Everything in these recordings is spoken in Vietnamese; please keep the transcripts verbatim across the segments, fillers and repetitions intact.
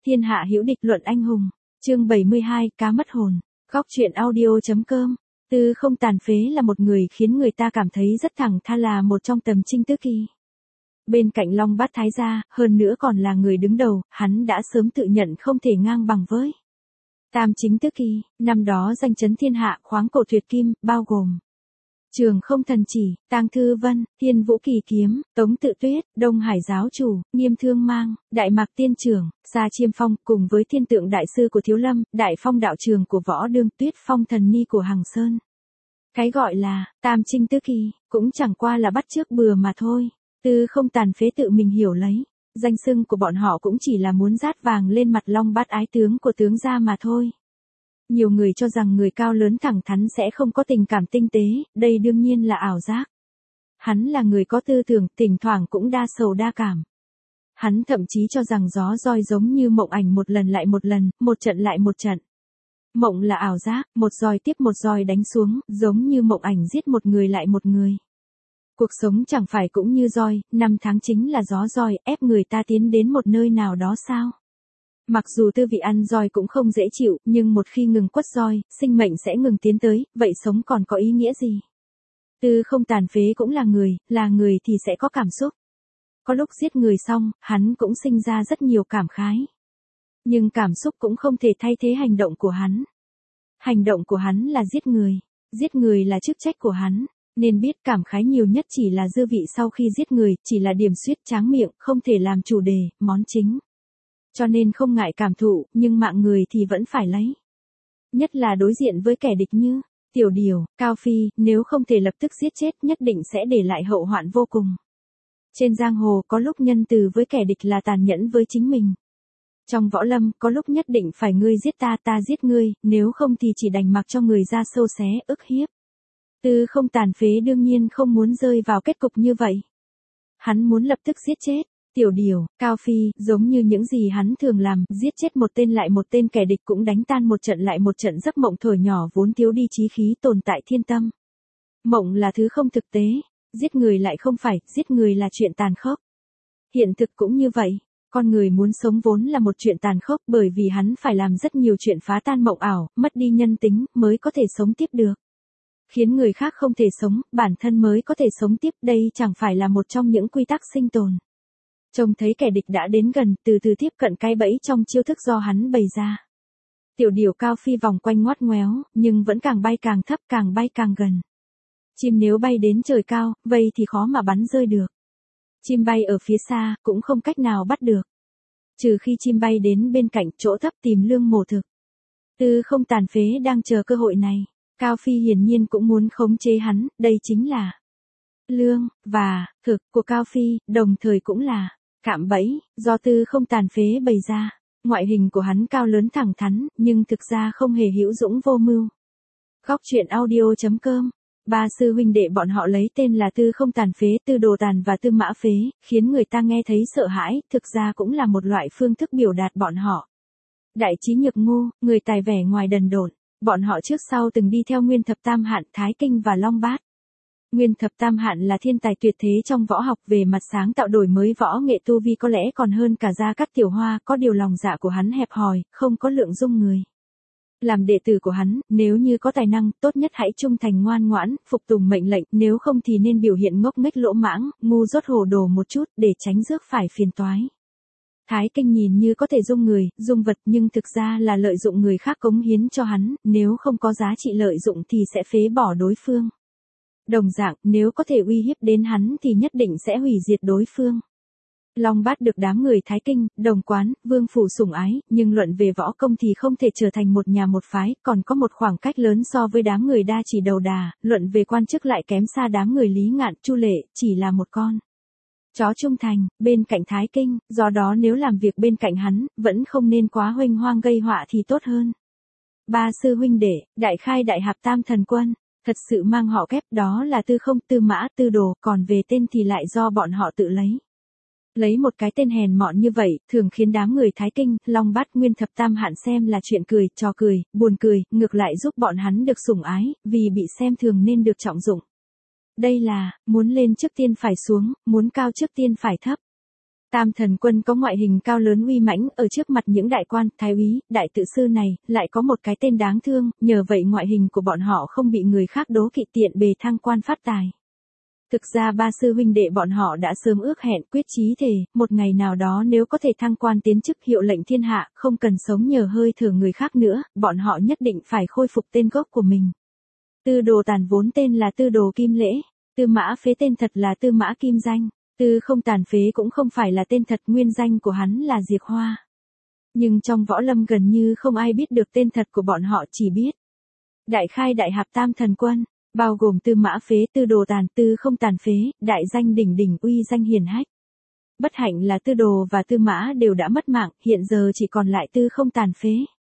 Thiên hạ hữu địch luận anh hùng. Chương bảy mươi hai, cá mất hồn. Góc truyện audio.com. Tư Không Tàn Phế là một người khiến người ta cảm thấy rất thẳng tha, là một trong tầm trinh tứ kỳ. Bên cạnh Long Bát Thái gia, hơn nữa còn là người đứng đầu, hắn đã sớm tự nhận không thể ngang bằng với tam chính tứ kỳ, năm đó danh chấn thiên hạ, khoáng cổ tuyệt kim, bao gồm Trường Không Thần Chỉ, Tang Thư Vân, Thiên Vũ Kỳ Kiếm, Tống Tự Tuyết, Đông Hải Giáo Chủ, Nghiêm Thương Mang, Đại Mạc Tiên Trưởng, Sa Chiêm Phong, cùng với Thiên Tượng Đại Sư của Thiếu Lâm, Đại Phong Đạo Trường của Võ Đương, Tuyết Phong Thần Ni của Hằng Sơn. Cái gọi là tam trinh tứ kỳ, cũng chẳng qua là bắt chước bừa mà thôi. Tư Không Tàn Phế tự mình hiểu lấy, danh xưng của bọn họ cũng chỉ là muốn dát vàng lên mặt Long Bát ái tướng của tướng gia mà thôi. Nhiều người cho rằng người cao lớn thẳng thắn sẽ không có tình cảm tinh tế, đây đương nhiên là ảo giác. Hắn là người có tư tưởng, thỉnh thoảng cũng đa sầu đa cảm. Hắn thậm chí cho rằng gió roi giống như mộng ảnh, một lần lại một lần, một trận lại một trận. Mộng là ảo giác, một roi tiếp một roi đánh xuống, giống như mộng ảnh giết một người lại một người. Cuộc sống chẳng phải cũng như roi, năm tháng chính là gió roi, ép người ta tiến đến một nơi nào đó sao? Mặc dù tư vị ăn roi cũng không dễ chịu, nhưng một khi ngừng quất roi, sinh mệnh sẽ ngừng tiến tới, vậy sống còn có ý nghĩa gì? Tư Không Tàn Phế cũng là người, là người thì sẽ có cảm xúc. Có lúc giết người xong, hắn cũng sinh ra rất nhiều cảm khái. Nhưng cảm xúc cũng không thể thay thế hành động của hắn. Hành động của hắn là giết người. Giết người là chức trách của hắn. Nên biết cảm khái nhiều nhất chỉ là dư vị sau khi giết người, chỉ là điểm xuyết tráng miệng, không thể làm chủ đề, món chính. Cho nên không ngại cảm thụ, nhưng mạng người thì vẫn phải lấy. Nhất là đối diện với kẻ địch như Tiểu Điều, Cao Phi, nếu không thể lập tức giết chết nhất định sẽ để lại hậu hoạn vô cùng. Trên giang hồ có lúc nhân từ với kẻ địch là tàn nhẫn với chính mình. Trong võ lâm có lúc nhất định phải ngươi giết ta, ta giết ngươi, nếu không thì chỉ đành mặc cho người ra sâu xé, ức hiếp. Tư Không Tàn Phế đương nhiên không muốn rơi vào kết cục như vậy. Hắn muốn lập tức giết chết Tiểu Điều, Cao Phi, giống như những gì hắn thường làm, giết chết một tên lại một tên kẻ địch, cũng đánh tan một trận lại một trận giấc mộng thổi nhỏ vốn thiếu đi chí khí tồn tại thiên tâm. Mộng là thứ không thực tế, giết người lại không phải, giết người là chuyện tàn khốc. Hiện thực cũng như vậy, con người muốn sống vốn là một chuyện tàn khốc, bởi vì hắn phải làm rất nhiều chuyện phá tan mộng ảo, mất đi nhân tính, mới có thể sống tiếp được. Khiến người khác không thể sống, bản thân mới có thể sống tiếp, đây chẳng phải là một trong những quy tắc sinh tồn. Trông thấy kẻ địch đã đến gần, từ từ tiếp cận cái bẫy trong chiêu thức do hắn bày ra. Tiểu Điều, Cao Phi vòng quanh ngoắt ngoéo, nhưng vẫn càng bay càng thấp, càng bay càng gần. Chim nếu bay đến trời cao, vậy thì khó mà bắn rơi được. Chim bay ở phía xa, cũng không cách nào bắt được. Trừ khi chim bay đến bên cạnh chỗ thấp tìm lương mổ thực. Tư Không Tàn Phế đang chờ cơ hội này. Cao Phi hiển nhiên cũng muốn khống chế hắn, đây chính là lương, và thực của Cao Phi, đồng thời cũng là cạm bẫy, do Tư Không Tàn Phế bày ra. Ngoại hình của hắn cao lớn thẳng thắn, nhưng thực ra không hề hữu dũng vô mưu. Góc truyện audio.com. Ba sư huynh đệ bọn họ lấy tên là Tư Không Tàn Phế, Tư Đồ Tàn và Tư Mã Phế, khiến người ta nghe thấy sợ hãi, thực ra cũng là một loại phương thức biểu đạt bọn họ. Đại trí nhược ngu, người tài vẻ ngoài đần độn. Bọn họ trước sau từng đi theo Nguyên Thập Tam Hạn, Thái Kinh và Long Bát. Nguyên Thập Tam Hạn là thiên tài tuyệt thế trong võ học, về mặt sáng tạo đổi mới võ nghệ tu vi có lẽ còn hơn cả Gia Cát Tiểu Hoa, có điều lòng dạ của hắn hẹp hòi, không có lượng dung người. Làm đệ tử của hắn, nếu như có tài năng, tốt nhất hãy trung thành ngoan ngoãn, phục tùng mệnh lệnh, nếu không thì nên biểu hiện ngốc nghếch lỗ mãng, ngu dốt hồ đồ một chút, để tránh rước phải phiền toái. Thái Kinh nhìn như có thể dung người, dung vật, nhưng thực ra là lợi dụng người khác cống hiến cho hắn, nếu không có giá trị lợi dụng thì sẽ phế bỏ đối phương. Đồng dạng, nếu có thể uy hiếp đến hắn thì nhất định sẽ hủy diệt đối phương. Long Bát được đám người Thái Kinh, Đồng Quán, Vương Phủ sủng ái, nhưng luận về võ công thì không thể trở thành một nhà một phái, còn có một khoảng cách lớn so với đám người Đa Chỉ đầu đà, luận về quan chức lại kém xa đám người Lý Ngạn, Chu Lệ, chỉ là một con chó trung thành, bên cạnh Thái Kinh, do đó nếu làm việc bên cạnh hắn, vẫn không nên quá huênh hoang gây họa thì tốt hơn. Ba sư huynh đệ, Đại Khai Đại Hạp Tam Thần Quân, thật sự mang họ kép, đó là Tư Không, Tư Mã, Tư Đồ, còn về tên thì lại do bọn họ tự lấy. Lấy một cái tên hèn mọn như vậy, thường khiến đám người Thái Kinh, Long Bát, Nguyên Thập Tam Hạn xem là chuyện cười, trò cười, buồn cười, ngược lại giúp bọn hắn được sủng ái, vì bị xem thường nên được trọng dụng. Đây là, muốn lên trước tiên phải xuống, muốn cao trước tiên phải thấp. Tam Thần Quân có ngoại hình cao lớn uy mãnh, ở trước mặt những đại quan, thái úy, đại tự sư này, lại có một cái tên đáng thương, nhờ vậy ngoại hình của bọn họ không bị người khác đố kỵ, tiện bề thăng quan phát tài. Thực ra ba sư huynh đệ bọn họ đã sớm ước hẹn, quyết chí thề, một ngày nào đó nếu có thể thăng quan tiến chức, hiệu lệnh thiên hạ, không cần sống nhờ hơi thở người khác nữa, bọn họ nhất định phải khôi phục tên gốc của mình. Tư Đồ Tàn vốn tên là Tư Đồ Kim Lễ, Tư Mã Phế tên thật là Tư Mã Kim Danh, Tư Không Tàn Phế cũng không phải là tên thật, nguyên danh của hắn là Diệp Hoa. Nhưng trong võ lâm gần như không ai biết được tên thật của bọn họ, chỉ biết Đại Khai Đại Hạp Tam Thần Quân, bao gồm Tư Mã Phế, Tư Đồ Tàn, Tư Không Tàn Phế, đại danh đỉnh đỉnh, uy danh hiển hách. Bất hạnh là Tư Đồ và Tư Mã đều đã mất mạng, hiện giờ chỉ còn lại Tư Không Tàn Phế.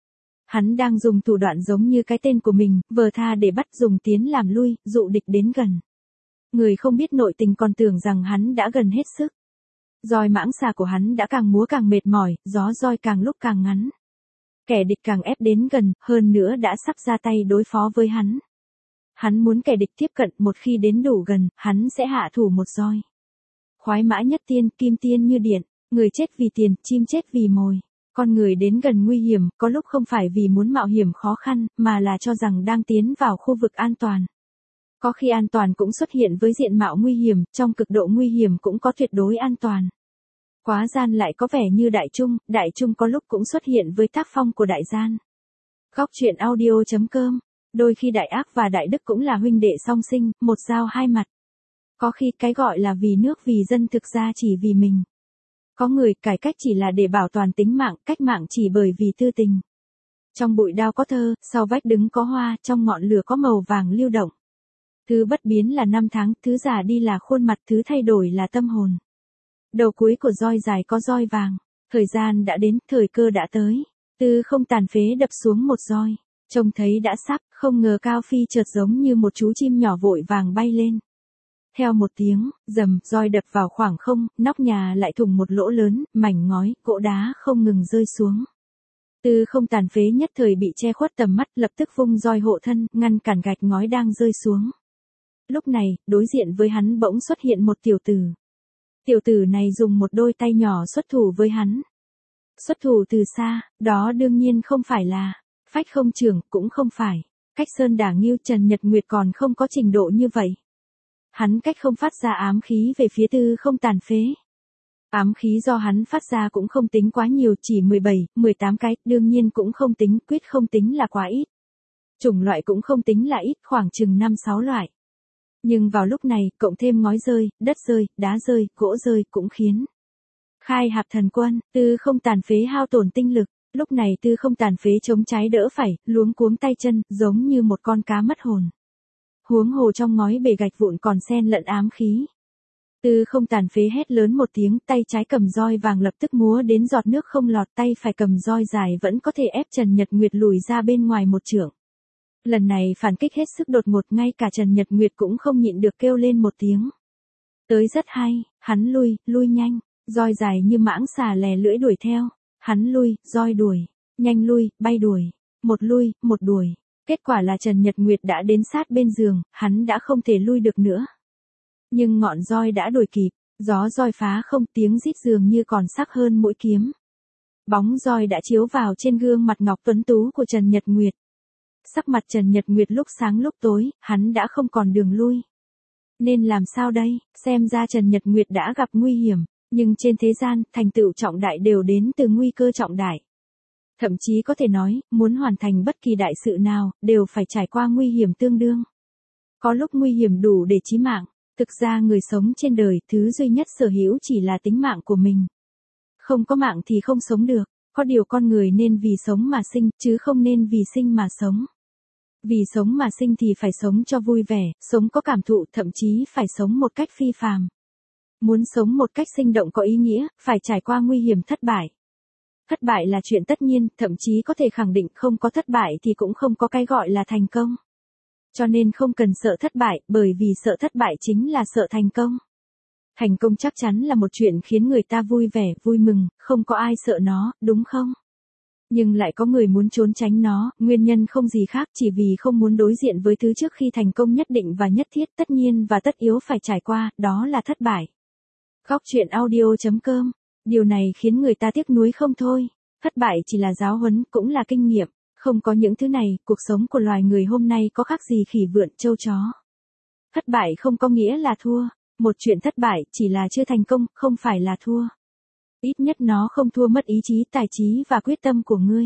Hắn đang dùng thủ đoạn giống như cái tên của mình, vờ tha để bắt, dùng tiến làm lui, dụ địch đến gần. Người không biết nội tình còn tưởng rằng hắn đã gần hết sức. Roi mãng xà của hắn đã càng múa càng mệt mỏi, gió roi càng lúc càng ngắn. Kẻ địch càng ép đến gần, hơn nữa đã sắp ra tay đối phó với hắn. Hắn muốn kẻ địch tiếp cận, một khi đến đủ gần, hắn sẽ hạ thủ một roi. Khoái mã nhất tiên, kim tiên như điện, người chết vì tiền, chim chết vì mồi. Con người đến gần nguy hiểm, có lúc không phải vì muốn mạo hiểm khó khăn, mà là cho rằng đang tiến vào khu vực an toàn. Có khi an toàn cũng xuất hiện với diện mạo nguy hiểm, trong cực độ nguy hiểm cũng có tuyệt đối an toàn. Quá gian lại có vẻ như đại trung, đại trung có lúc cũng xuất hiện với tác phong của đại gian. Góc truyện audio chấm com. Đôi khi đại ác và đại đức cũng là huynh đệ song sinh, một dao hai mặt. Có khi cái gọi là vì nước vì dân thực ra chỉ vì mình. Có người cải cách chỉ là để bảo toàn tính mạng, cách mạng chỉ bởi vì tư tình. Trong bụi đao có thơ, sau vách đứng có hoa, trong ngọn lửa có màu vàng lưu động. Thứ bất biến là năm tháng, thứ già đi là khuôn mặt, thứ thay đổi là tâm hồn. Đầu cuối của roi dài có roi vàng. Thời gian đã đến, thời cơ đã tới. Tư Không Tàn Phế đập xuống một roi. Trông thấy đã sắp, không ngờ Cao Phi chợt giống như một chú chim nhỏ vội vàng bay lên. Theo một tiếng, rầm, roi đập vào khoảng không, nóc nhà lại thủng một lỗ lớn, mảnh ngói, cỗ đá không ngừng rơi xuống. Tư Không Tàn Phế nhất thời bị che khuất tầm mắt, lập tức vung roi hộ thân, ngăn cản gạch ngói đang rơi xuống. Lúc này, đối diện với hắn bỗng xuất hiện một tiểu tử. Tiểu tử này dùng một đôi tay nhỏ xuất thủ với hắn. Xuất thủ từ xa, đó đương nhiên không phải là Phách Không Trưởng, cũng không phải Cách Sơn Đả Ngưu, Trần Nhật Nguyệt còn không có trình độ như vậy. Hắn cách không phát ra ám khí về phía Tư Không Tàn Phế. Ám khí do hắn phát ra cũng không tính quá nhiều, chỉ mười bảy, mười tám cái, đương nhiên cũng không tính, quyết không tính là quá ít. Chủng loại cũng không tính là ít, khoảng chừng năm sáu loại. Nhưng vào lúc này, cộng thêm ngói rơi, đất rơi, đá rơi, gỗ rơi cũng khiến Khai Hạp Thần Quân, Tư Không Tàn Phế hao tổn tinh lực. Lúc này Tư Không Tàn Phế chống trái đỡ phải, luống cuống tay chân, giống như một con cá mất hồn. Huống hồ trong ngói bể gạch vụn còn xen lẫn ám khí. Tư Không Tàn Phế hét lớn một tiếng, tay trái cầm roi vàng lập tức múa đến giọt nước không lọt, tay phải cầm roi dài vẫn có thể ép Trần Nhật Nguyệt lùi ra bên ngoài một trượng. Lần này phản kích hết sức đột ngột, ngay cả Trần Nhật Nguyệt cũng không nhịn được kêu lên một tiếng. Tới rất hay, hắn lui, lui nhanh, roi dài như mãng xà lè lưỡi đuổi theo. Hắn lui, roi đuổi, nhanh lui, bay đuổi, một lui, một đuổi. Kết quả là Trần Nhật Nguyệt đã đến sát bên giường, hắn đã không thể lui được nữa. Nhưng ngọn roi đã đuổi kịp, gió roi phá không, tiếng rít dường như còn sắc hơn mũi kiếm. Bóng roi đã chiếu vào trên gương mặt ngọc tuấn tú của Trần Nhật Nguyệt. Sắc mặt Trần Nhật Nguyệt lúc sáng lúc tối, hắn đã không còn đường lui. Nên làm sao đây, xem ra Trần Nhật Nguyệt đã gặp nguy hiểm. Nhưng trên thế gian, thành tựu trọng đại đều đến từ nguy cơ trọng đại. Thậm chí có thể nói, muốn hoàn thành bất kỳ đại sự nào, đều phải trải qua nguy hiểm tương đương. Có lúc nguy hiểm đủ để chí mạng. Thực ra người sống trên đời, thứ duy nhất sở hữu chỉ là tính mạng của mình. Không có mạng thì không sống được. Có điều con người nên vì sống mà sinh, chứ không nên vì sinh mà sống. Vì sống mà sinh thì phải sống cho vui vẻ, sống có cảm thụ, thậm chí phải sống một cách phi phàm. Muốn sống một cách sinh động có ý nghĩa, phải trải qua nguy hiểm thất bại. Thất bại là chuyện tất nhiên, thậm chí có thể khẳng định không có thất bại thì cũng không có cái gọi là thành công. Cho nên không cần sợ thất bại, bởi vì sợ thất bại chính là sợ thành công. Thành công chắc chắn là một chuyện khiến người ta vui vẻ, vui mừng, không có ai sợ nó, đúng không? Nhưng lại có người muốn trốn tránh nó, nguyên nhân không gì khác chỉ vì không muốn đối diện với thứ trước khi thành công nhất định và nhất thiết, tất nhiên và tất yếu phải trải qua, đó là thất bại. Góc truyện audio chấm com Điều này khiến người ta tiếc nuối không thôi. Thất bại chỉ là giáo huấn, cũng là kinh nghiệm. Không có những thứ này, cuộc sống của loài người hôm nay có khác gì khỉ vượn trâu chó. Thất bại không có nghĩa là thua. Một chuyện thất bại chỉ là chưa thành công, không phải là thua. Ít nhất nó không thua mất ý chí, tài trí và quyết tâm của ngươi.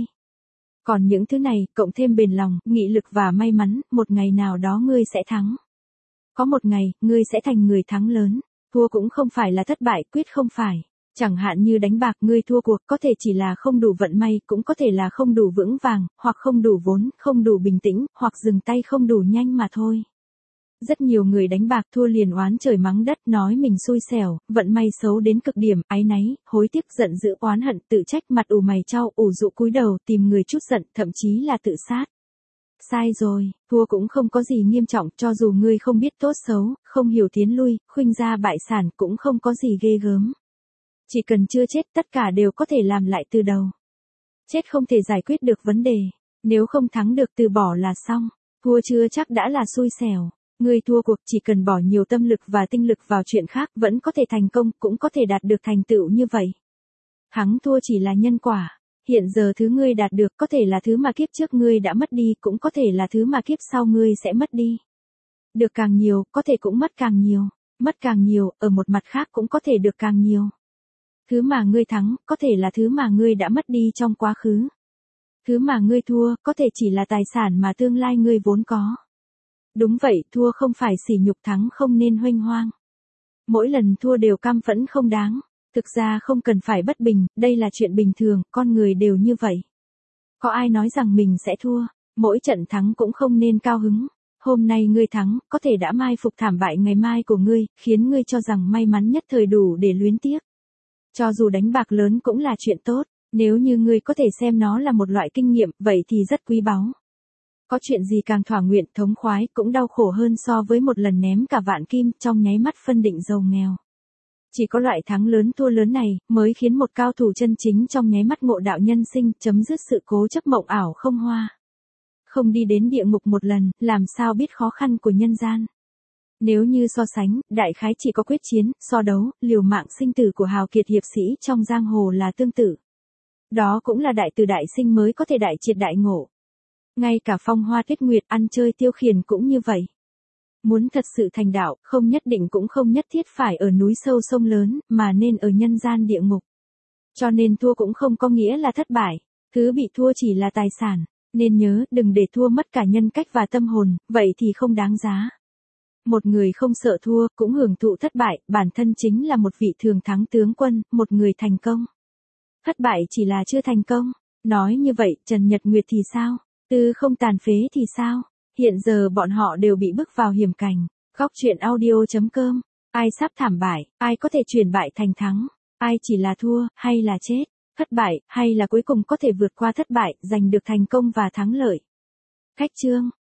Còn những thứ này, cộng thêm bền lòng, nghị lực và may mắn, một ngày nào đó ngươi sẽ thắng. Có một ngày, ngươi sẽ thành người thắng lớn. Thua cũng không phải là thất bại, quyết không phải. Chẳng hạn như đánh bạc, ngươi thua cuộc có thể chỉ là không đủ vận may, cũng có thể là không đủ vững vàng, hoặc không đủ vốn, không đủ bình tĩnh, hoặc dừng tay không đủ nhanh mà thôi. Rất nhiều người đánh bạc thua liền oán trời mắng đất, nói mình xui xẻo, vận may xấu đến cực điểm, áy náy, hối tiếc, giận dữ, oán hận, tự trách, mặt ủ mày chau, ủ rũ cúi đầu, tìm người trút giận, thậm chí là tự sát. Sai rồi, thua cũng không có gì nghiêm trọng, cho dù ngươi không biết tốt xấu, không hiểu tiến lui, khuynh gia bại sản cũng không có gì ghê gớm. Chỉ cần chưa chết, tất cả đều có thể làm lại từ đầu. Chết không thể giải quyết được vấn đề, nếu không thắng được từ bỏ là xong, thua chưa chắc đã là xui xẻo. Ngươi thua cuộc chỉ cần bỏ nhiều tâm lực và tinh lực vào chuyện khác vẫn có thể thành công, cũng có thể đạt được thành tựu như vậy. Thắng thua chỉ là nhân quả. Hiện giờ thứ ngươi đạt được có thể là thứ mà kiếp trước ngươi đã mất đi, cũng có thể là thứ mà kiếp sau ngươi sẽ mất đi. Được càng nhiều, có thể cũng mất càng nhiều. Mất càng nhiều, ở một mặt khác cũng có thể được càng nhiều. Thứ mà ngươi thắng, có thể là thứ mà ngươi đã mất đi trong quá khứ. Thứ mà ngươi thua, có thể chỉ là tài sản mà tương lai ngươi vốn có. Đúng vậy, thua không phải sỉ nhục, thắng không nên huênh hoang. Mỗi lần thua đều cam phẫn không đáng. Thực ra không cần phải bất bình, đây là chuyện bình thường, con người đều như vậy. Có ai nói rằng mình sẽ thua, mỗi trận thắng cũng không nên cao hứng. Hôm nay ngươi thắng, có thể đã mai phục thảm bại ngày mai của ngươi, khiến ngươi cho rằng may mắn nhất thời đủ để luyến tiếc. Cho dù đánh bạc lớn cũng là chuyện tốt, nếu như ngươi có thể xem nó là một loại kinh nghiệm, vậy thì rất quý báu. Có chuyện gì càng thỏa nguyện, thống khoái, cũng đau khổ hơn so với một lần ném cả vạn kim, trong nháy mắt phân định giàu nghèo. Chỉ có loại thắng lớn thua lớn này, mới khiến một cao thủ chân chính trong nháy mắt ngộ đạo nhân sinh, chấm dứt sự cố chấp mộng ảo không hoa. Không đi đến địa ngục một lần, làm sao biết khó khăn của nhân gian. Nếu như so sánh, đại khái chỉ có quyết chiến, so đấu, liều mạng sinh tử của hào kiệt hiệp sĩ trong giang hồ là tương tự. Đó cũng là đại từ đại sinh mới có thể đại triệt đại ngộ. Ngay cả phong hoa tuyết nguyệt, ăn chơi tiêu khiển cũng như vậy. Muốn thật sự thành đạo, không nhất định cũng không nhất thiết phải ở núi sâu sông lớn, mà nên ở nhân gian địa ngục. Cho nên thua cũng không có nghĩa là thất bại, thứ bị thua chỉ là tài sản, nên nhớ đừng để thua mất cả nhân cách và tâm hồn, vậy thì không đáng giá. Một người không sợ thua, cũng hưởng thụ thất bại, bản thân chính là một vị thường thắng tướng quân, một người thành công. Thất bại chỉ là chưa thành công. Nói như vậy, Trần Nhật Nguyệt thì sao? Tư Không Tàn Phế thì sao? Hiện giờ bọn họ đều bị bước vào hiểm cảnh. Góc truyện audio chấm com. Ai sắp thảm bại, ai có thể chuyển bại thành thắng, ai chỉ là thua, hay là chết, thất bại, hay là cuối cùng có thể vượt qua thất bại, giành được thành công và thắng lợi. Khách chương.